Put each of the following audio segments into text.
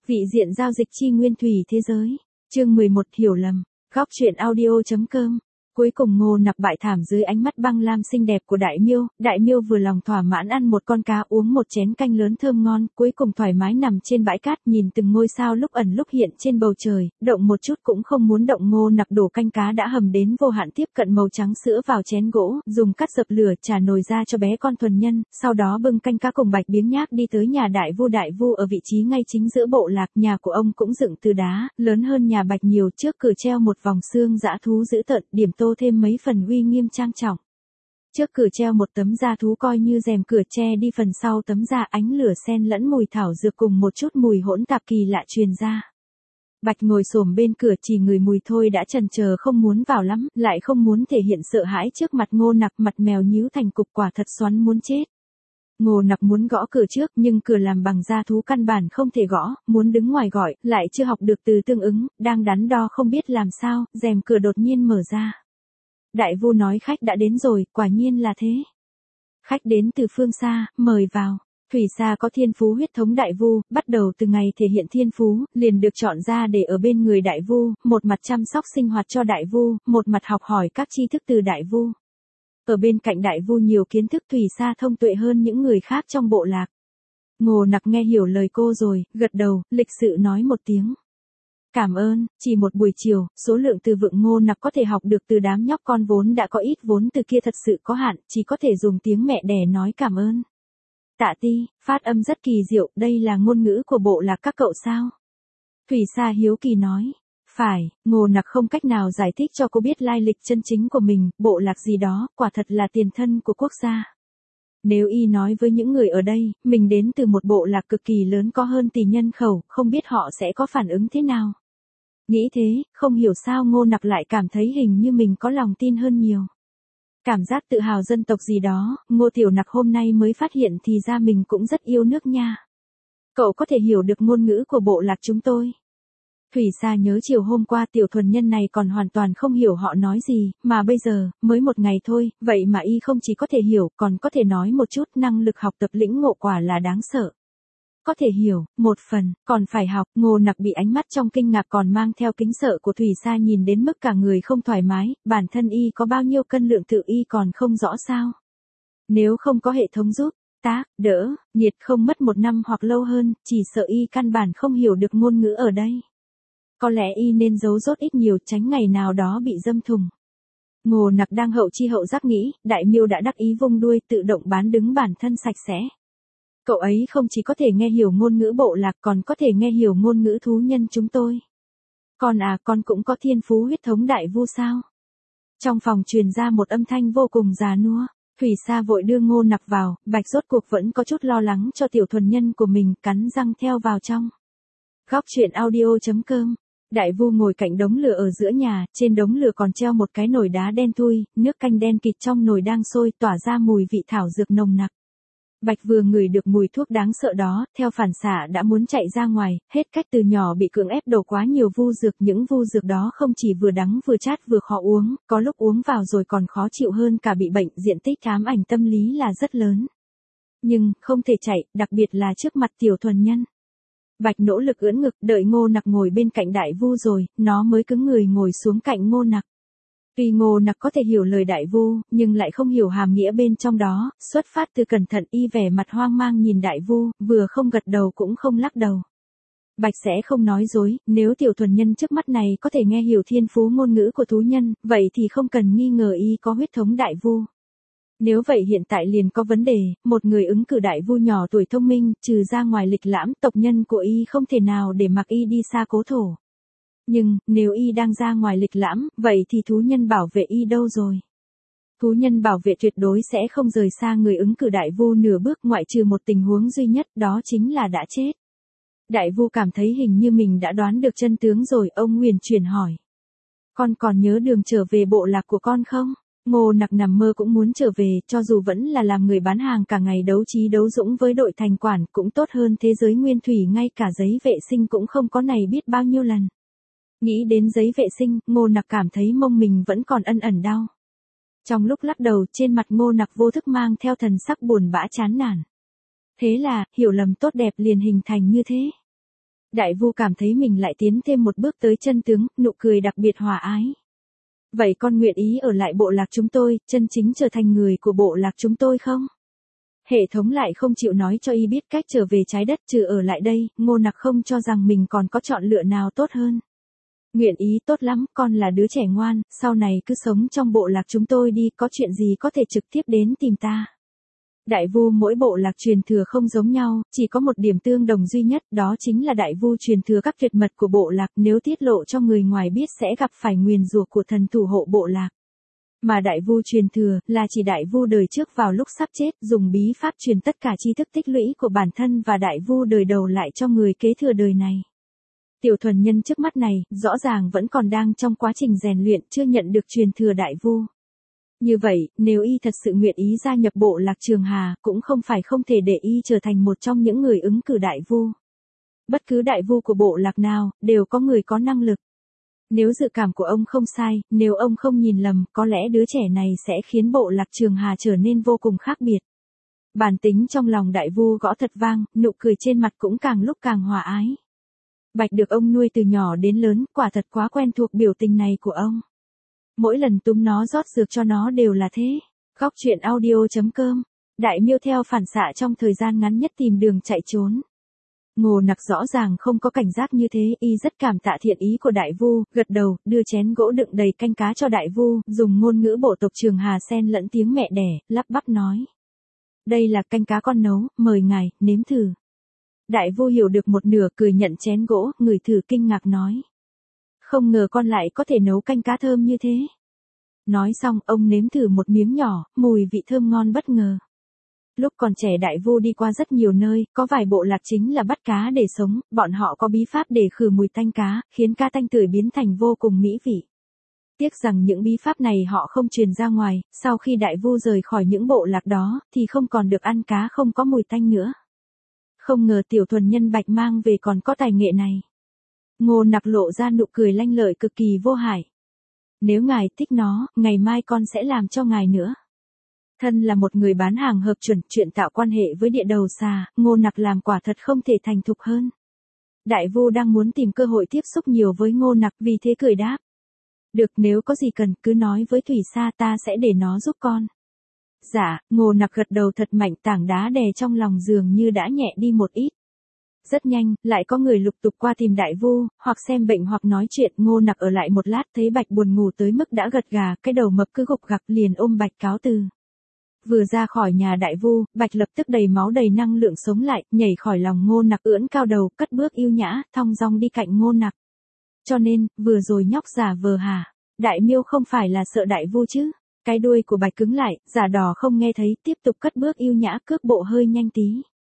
Vị diện giao dịch chi nguyên thủy thế giới. Chương 11 hiểu lầm. Góc truyện audio.com. Cuối cùng Ngô Nặc bại thảm dưới ánh mắt băng lam xinh đẹp của Đại Miêu vừa lòng thỏa mãn ăn một con cá, uống một chén canh lớn thơm ngon, cuối cùng thoải mái nằm trên bãi cát nhìn từng ngôi sao lúc ẩn lúc hiện trên bầu trời, động một chút cũng không muốn động. Ngô Nặc đổ canh cá đã hầm đến vô hạn tiếp cận màu trắng sữa vào chén gỗ, dùng cắt dập lửa trả nồi ra cho bé con thuần nhân, sau đó bưng canh cá cùng Bạch Biếng Nhác đi tới nhà Đại Vu ở vị trí ngay chính giữa bộ lạc. Nhà của ông cũng dựng từ đá, lớn hơn nhà Bạch nhiều, trước cửa treo một vòng xương dã thú dữ tợn, điểm tô thêm mấy phần uy nghiêm trang trọng. Trước cửa treo một tấm da thú coi như rèm cửa che đi phần sau tấm da, ánh lửa xen lẫn mùi thảo dược cùng một chút mùi hỗn tạp kỳ lạ truyền ra. Bạch ngồi xổm bên cửa chỉ ngửi mùi thôi đã chần chờ không muốn vào lắm, lại không muốn thể hiện sợ hãi trước mặt Ngô Nặc, mặt mèo nhíu thành cục, quả thật xoắn muốn chết. Ngô Nặc muốn gõ cửa trước nhưng cửa làm bằng da thú căn bản không thể gõ, muốn đứng ngoài gọi, lại chưa học được từ tương ứng, đang đắn đo không biết làm sao, rèm cửa đột nhiên mở ra. Đại Vu nói khách đã đến rồi, quả nhiên là thế. Khách đến từ phương xa, mời vào. Thủy Sa có thiên phú huyết thống Đại Vu, bắt đầu từ ngày thể hiện thiên phú, liền được chọn ra để ở bên người Đại Vu, một mặt chăm sóc sinh hoạt cho Đại Vu, một mặt học hỏi các tri thức từ Đại Vu. Ở bên cạnh Đại Vu nhiều kiến thức, Thủy Sa thông tuệ hơn những người khác trong bộ lạc. Ngô Nặc nghe hiểu lời cô rồi, gật đầu, lịch sự nói một tiếng. Cảm ơn. Chỉ một buổi chiều, số lượng từ vựng Ngô Nặc có thể học được từ đám nhóc con vốn đã có ít vốn từ kia thật sự có hạn, chỉ có thể dùng tiếng mẹ đẻ nói cảm ơn. Tạ ti, phát âm rất kỳ diệu, đây là ngôn ngữ của bộ lạc các cậu sao? Thủy Sa hiếu kỳ nói. Phải. Ngô Nặc không cách nào giải thích cho cô biết lai lịch chân chính của mình, bộ lạc gì đó, quả thật là tiền thân của quốc gia. Nếu y nói với những người ở đây, mình đến từ một bộ lạc cực kỳ lớn có hơn tỷ nhân khẩu, không biết họ sẽ có phản ứng thế nào. Nghĩ thế, không hiểu sao Ngô Nặc lại cảm thấy hình như mình có lòng tin hơn nhiều. Cảm giác tự hào dân tộc gì đó, Ngô Tiểu Nặc hôm nay mới phát hiện thì ra mình cũng rất yêu nước nha. Cậu có thể hiểu được ngôn ngữ của bộ lạc chúng tôi. Thủy Sa nhớ chiều hôm qua tiểu thuần nhân này còn hoàn toàn không hiểu họ nói gì, mà bây giờ, mới một ngày thôi, vậy mà y không chỉ có thể hiểu, còn có thể nói một chút, năng lực học tập lĩnh ngộ quả là đáng sợ. Có thể hiểu, một phần, còn phải học. Ngô Nặc bị ánh mắt trong kinh ngạc còn mang theo kính sợ của Thủy Sa nhìn đến mức cả người không thoải mái, bản thân y có bao nhiêu cân lượng tự y còn không rõ sao. Nếu không có hệ thống giúp, đỡ, nhiệt không mất 1 năm hoặc lâu hơn, chỉ sợ y căn bản không hiểu được ngôn ngữ ở đây. Có lẽ y nên giấu dốt ít nhiều tránh ngày nào đó bị dâm thùng. Ngô Nặc đang hậu chi hậu giác nghĩ, Đại Miêu đã đắc ý vung đuôi tự động bán đứng bản thân sạch sẽ. Cậu ấy không chỉ có thể nghe hiểu ngôn ngữ bộ lạc còn có thể nghe hiểu ngôn ngữ thú nhân chúng tôi. Con cũng có thiên phú huyết thống Đại Vu sao? Trong phòng truyền ra một âm thanh vô cùng già nua. Thủy Sa vội đưa Ngô Nặc vào, Bạch rốt cuộc vẫn có chút lo lắng cho tiểu thuần nhân của mình, cắn răng theo vào trong. Góc truyện audio.com. Đại Vu ngồi cạnh đống lửa ở giữa nhà, trên đống lửa còn treo một cái nồi đá đen thui, nước canh đen kịt trong nồi đang sôi tỏa ra mùi vị thảo dược nồng nặc. Bạch vừa ngửi được mùi thuốc đáng sợ đó, theo phản xạ đã muốn chạy ra ngoài, hết cách từ nhỏ bị cưỡng ép đổ quá nhiều vu dược, những vu dược đó không chỉ vừa đắng vừa chát vừa khó uống, có lúc uống vào rồi còn khó chịu hơn cả bị bệnh, diện tích ám ảnh tâm lý là rất lớn. Nhưng, không thể chạy, đặc biệt là trước mặt tiểu thuần nhân. Bạch nỗ lực ưỡn ngực, đợi Ngô Nặc ngồi bên cạnh Đại Vu rồi, nó mới cứng người ngồi xuống cạnh Ngô Nặc. Tuy Ngô Nặc có thể hiểu lời Đại Vu, nhưng lại không hiểu hàm nghĩa bên trong đó, xuất phát từ cẩn thận y vẻ mặt hoang mang nhìn Đại Vu, vừa không gật đầu cũng không lắc đầu. Bạch sẽ không nói dối, nếu tiểu thuần nhân trước mắt này có thể nghe hiểu thiên phú ngôn ngữ của thú nhân, vậy thì không cần nghi ngờ y có huyết thống Đại Vu. Nếu vậy hiện tại liền có vấn đề, một người ứng cử Đại Vu nhỏ tuổi thông minh, trừ ra ngoài lịch lãm, tộc nhân của y không thể nào để mặc y đi xa cố thổ. Nhưng, nếu y đang ra ngoài lịch lãm, vậy thì thú nhân bảo vệ y đâu rồi? Thú nhân bảo vệ tuyệt đối sẽ không rời xa người ứng cử Đại Vu nửa bước, ngoại trừ một tình huống duy nhất, đó chính là đã chết. Đại Vu cảm thấy hình như mình đã đoán được chân tướng rồi, ông huyền chuyển hỏi. Con còn nhớ đường trở về bộ lạc của con không? Ngô Nặc nằm mơ cũng muốn trở về, cho dù vẫn là làm người bán hàng cả ngày đấu trí đấu dũng với đội thành quản cũng tốt hơn thế giới nguyên thủy, ngay cả giấy vệ sinh cũng không có này biết bao nhiêu lần. Nghĩ đến giấy vệ sinh, Ngô Nặc cảm thấy mông mình vẫn còn ẩn ẩn đau. Trong lúc lắc đầu, trên mặt Ngô Nặc vô thức mang theo thần sắc buồn bã chán nản. Thế là, hiểu lầm tốt đẹp liền hình thành như thế. Đại Vu cảm thấy mình lại tiến thêm một bước tới chân tướng, nụ cười đặc biệt hòa ái. Vậy con nguyện ý ở lại bộ lạc chúng tôi, chân chính trở thành người của bộ lạc chúng tôi không? Hệ thống lại không chịu nói cho y biết cách trở về trái đất trừ ở lại đây, Ngô Nặc không cho rằng mình còn có chọn lựa nào tốt hơn. Nguyện ý tốt lắm, con là đứa trẻ ngoan, sau này cứ sống trong bộ lạc chúng tôi đi, có chuyện gì có thể trực tiếp đến tìm ta. Đại Vu mỗi bộ lạc truyền thừa không giống nhau, chỉ có một điểm tương đồng duy nhất, đó chính là Đại Vu truyền thừa các tuyệt mật của bộ lạc, nếu tiết lộ cho người ngoài biết sẽ gặp phải nguyền rủa của thần thủ hộ bộ lạc. Mà Đại Vu truyền thừa là chỉ Đại Vu đời trước vào lúc sắp chết, dùng bí pháp truyền tất cả tri thức tích lũy của bản thân và Đại Vu đời đầu lại cho người kế thừa đời này. Tiểu Thuần Nhân trước mắt này, rõ ràng vẫn còn đang trong quá trình rèn luyện, chưa nhận được truyền thừa Đại Vu. Như vậy, nếu y thật sự nguyện ý gia nhập bộ lạc Trường Hà, cũng không phải không thể để y trở thành một trong những người ứng cử Đại Vu. Bất cứ Đại Vu của bộ lạc nào, đều có người có năng lực. Nếu dự cảm của ông không sai, nếu ông không nhìn lầm, có lẽ đứa trẻ này sẽ khiến bộ lạc Trường Hà trở nên vô cùng khác biệt. Bản tính trong lòng Đại Vu gõ thật vang, nụ cười trên mặt cũng càng lúc càng hòa ái. Bạch được ông nuôi từ nhỏ đến lớn, quả thật quá quen thuộc biểu tình này của ông. Mỗi lần túm nó rót dược cho nó đều là thế. Góc truyện audio.com. Đại Miêu theo phản xạ trong thời gian ngắn nhất tìm đường chạy trốn. Ngô Nặc rõ ràng không có cảnh giác như thế, y rất cảm tạ thiện ý của Đại Vu, gật đầu, đưa chén gỗ đựng đầy canh cá cho Đại Vu, dùng ngôn ngữ bộ tộc Trường Hà xen lẫn tiếng mẹ đẻ, lắp bắp nói. Đây là canh cá con nấu, mời ngài, nếm thử. Đại Vu hiểu được một nửa, cười nhận chén gỗ, ngửi thử kinh ngạc nói. Không ngờ con lại có thể nấu canh cá thơm như thế. Nói xong, ông nếm thử một miếng nhỏ, mùi vị thơm ngon bất ngờ. Lúc còn trẻ Đại Vu đi qua rất nhiều nơi, có vài bộ lạc chính là bắt cá để sống, bọn họ có bí pháp để khử mùi tanh cá, khiến cá tanh tưởi biến thành vô cùng mỹ vị. Tiếc rằng những bí pháp này họ không truyền ra ngoài, sau khi Đại Vu rời khỏi những bộ lạc đó, thì không còn được ăn cá không có mùi tanh nữa. Không ngờ Tiểu Thuần Nhân Bạch mang về còn có tài nghệ này. Ngô Nặc lộ ra nụ cười lanh lợi cực kỳ vô hại. Nếu ngài thích nó, ngày mai con sẽ làm cho ngài nữa. Thân là một người bán hàng hợp chuẩn, chuyện tạo quan hệ với địa đầu xà, Ngô Nặc làm quả thật không thể thành thục hơn. Đại Vu đang muốn tìm cơ hội tiếp xúc nhiều với Ngô Nặc, vì thế cười đáp. Được, nếu có gì cần, cứ nói với Thủy Sa, ta sẽ để nó giúp con. Dạ, Ngô Nặc gật đầu thật mạnh, tảng đá đè trong lòng dường như đã nhẹ đi một ít. Rất nhanh, lại có người lục tục qua tìm Đại Vu, hoặc xem bệnh hoặc nói chuyện. Ngô Nặc ở lại một lát, thấy Bạch buồn ngủ tới mức đã gật gà, cái đầu mập cứ gục gặc, liền ôm Bạch cáo từ. Vừa ra khỏi nhà Đại Vu, Bạch lập tức đầy máu đầy năng lượng sống lại, nhảy khỏi lòng Ngô Nặc, ưỡn cao đầu, cất bước yêu nhã, thong dong đi cạnh Ngô Nặc. Cho nên, vừa rồi nhóc giả vờ hả? Đại Miêu không phải là sợ Đại Vu chứ? Cái đuôi của Bạch cứng lại, giả đò không nghe thấy, tiếp tục cất bước yêu nhã, cước bộ hơi nhanh tí.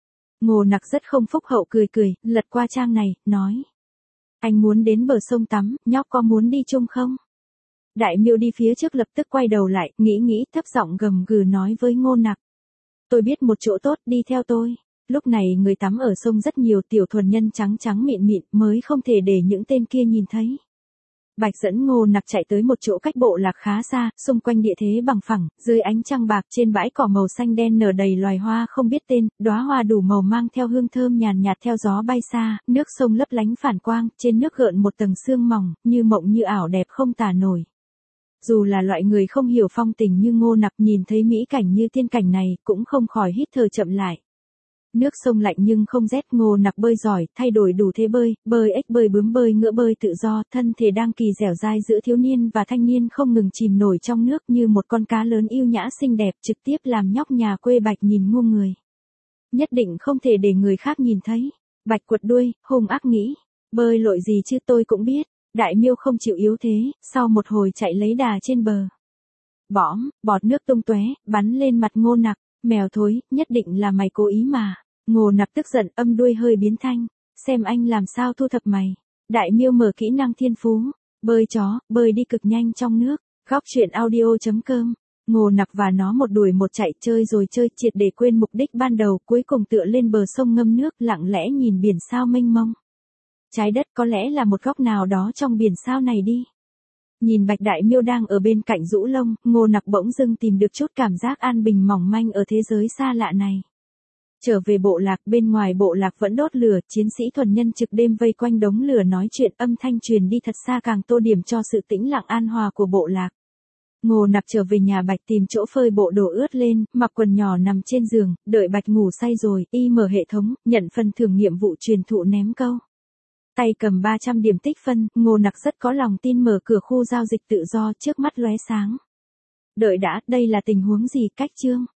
Ngô Nặc rất không phúc hậu, cười cười, lật qua trang này, nói. Anh muốn đến bờ sông tắm, nhóc có muốn đi chung không? Đại Miêu đi phía trước lập tức quay đầu lại, nghĩ, thấp giọng gầm gừ nói với Ngô Nặc. Tôi biết một chỗ tốt, đi theo tôi. Lúc này người tắm ở sông rất nhiều, Tiểu Thuần Nhân trắng trắng mịn mịn, mới không thể để những tên kia nhìn thấy. Bạch dẫn Ngô Nặc chạy tới một chỗ cách bộ lạc khá xa, xung quanh địa thế bằng phẳng, dưới ánh trăng bạc, trên bãi cỏ màu xanh đen nở đầy loài hoa không biết tên, đóa hoa đủ màu mang theo hương thơm nhàn nhạt theo gió bay xa, nước sông lấp lánh phản quang, trên nước gợn một tầng sương mỏng, như mộng như ảo đẹp không tả nổi. Dù là loại người không hiểu phong tình như Ngô Nặc, nhìn thấy mỹ cảnh như tiên cảnh này, cũng không khỏi hít thở chậm lại. Nước sông lạnh nhưng không rét, Ngô Nặc bơi giỏi, thay đổi đủ thế bơi ếch, bơi bướm, bơi ngựa, bơi tự do, thân thể đang kỳ dẻo dai giữa thiếu niên và thanh niên không ngừng chìm nổi trong nước như một con cá lớn yêu nhã xinh đẹp, trực tiếp làm nhóc nhà quê Bạch nhìn ngu người. Nhất định không thể để người khác nhìn thấy. Bạch quật đuôi, hung ác nghĩ, bơi lội gì chứ, tôi cũng biết. Đại Miêu không chịu yếu thế, sau một hồi chạy lấy đà trên bờ. Bõm, bọt nước tung tóe, bắn lên mặt Ngô Nặc. Mèo thối, nhất định là mày cố ý mà. Ngô Nặc tức giận, âm đuôi hơi biến thanh. Xem anh làm sao thu thập mày. Đại Miêu mở kỹ năng thiên phú. Bơi chó, bơi đi cực nhanh trong nước. Góc truyện audio.com. Ngô Nặc và nó một đuổi một chạy, chơi rồi chơi, triệt để quên mục đích ban đầu, cuối cùng tựa lên bờ sông ngâm nước, lặng lẽ nhìn biển sao mênh mông. Trái đất có lẽ là một góc nào đó trong biển sao này đi. Nhìn Bạch Đại Miêu đang ở bên cạnh rũ lông, Ngô Nặc bỗng dưng tìm được chút cảm giác an bình mỏng manh ở thế giới xa lạ này. Trở về bộ lạc, bên ngoài bộ lạc vẫn đốt lửa, chiến sĩ thuần nhân trực đêm vây quanh đống lửa nói chuyện, âm thanh truyền đi thật xa càng tô điểm cho sự tĩnh lặng an hòa của bộ lạc. Ngô Nặc trở về nhà Bạch tìm chỗ phơi bộ đồ ướt lên, mặc quần nhỏ nằm trên giường, đợi Bạch ngủ say rồi, y mở hệ thống, nhận phần thưởng nhiệm vụ truyền thụ ném câu. Tay cầm 300 điểm tích phân, Ngô Nặc rất có lòng tin mở cửa khu giao dịch tự do, trước mắt lóe sáng. Đợi đã, đây là tình huống gì, cách chương?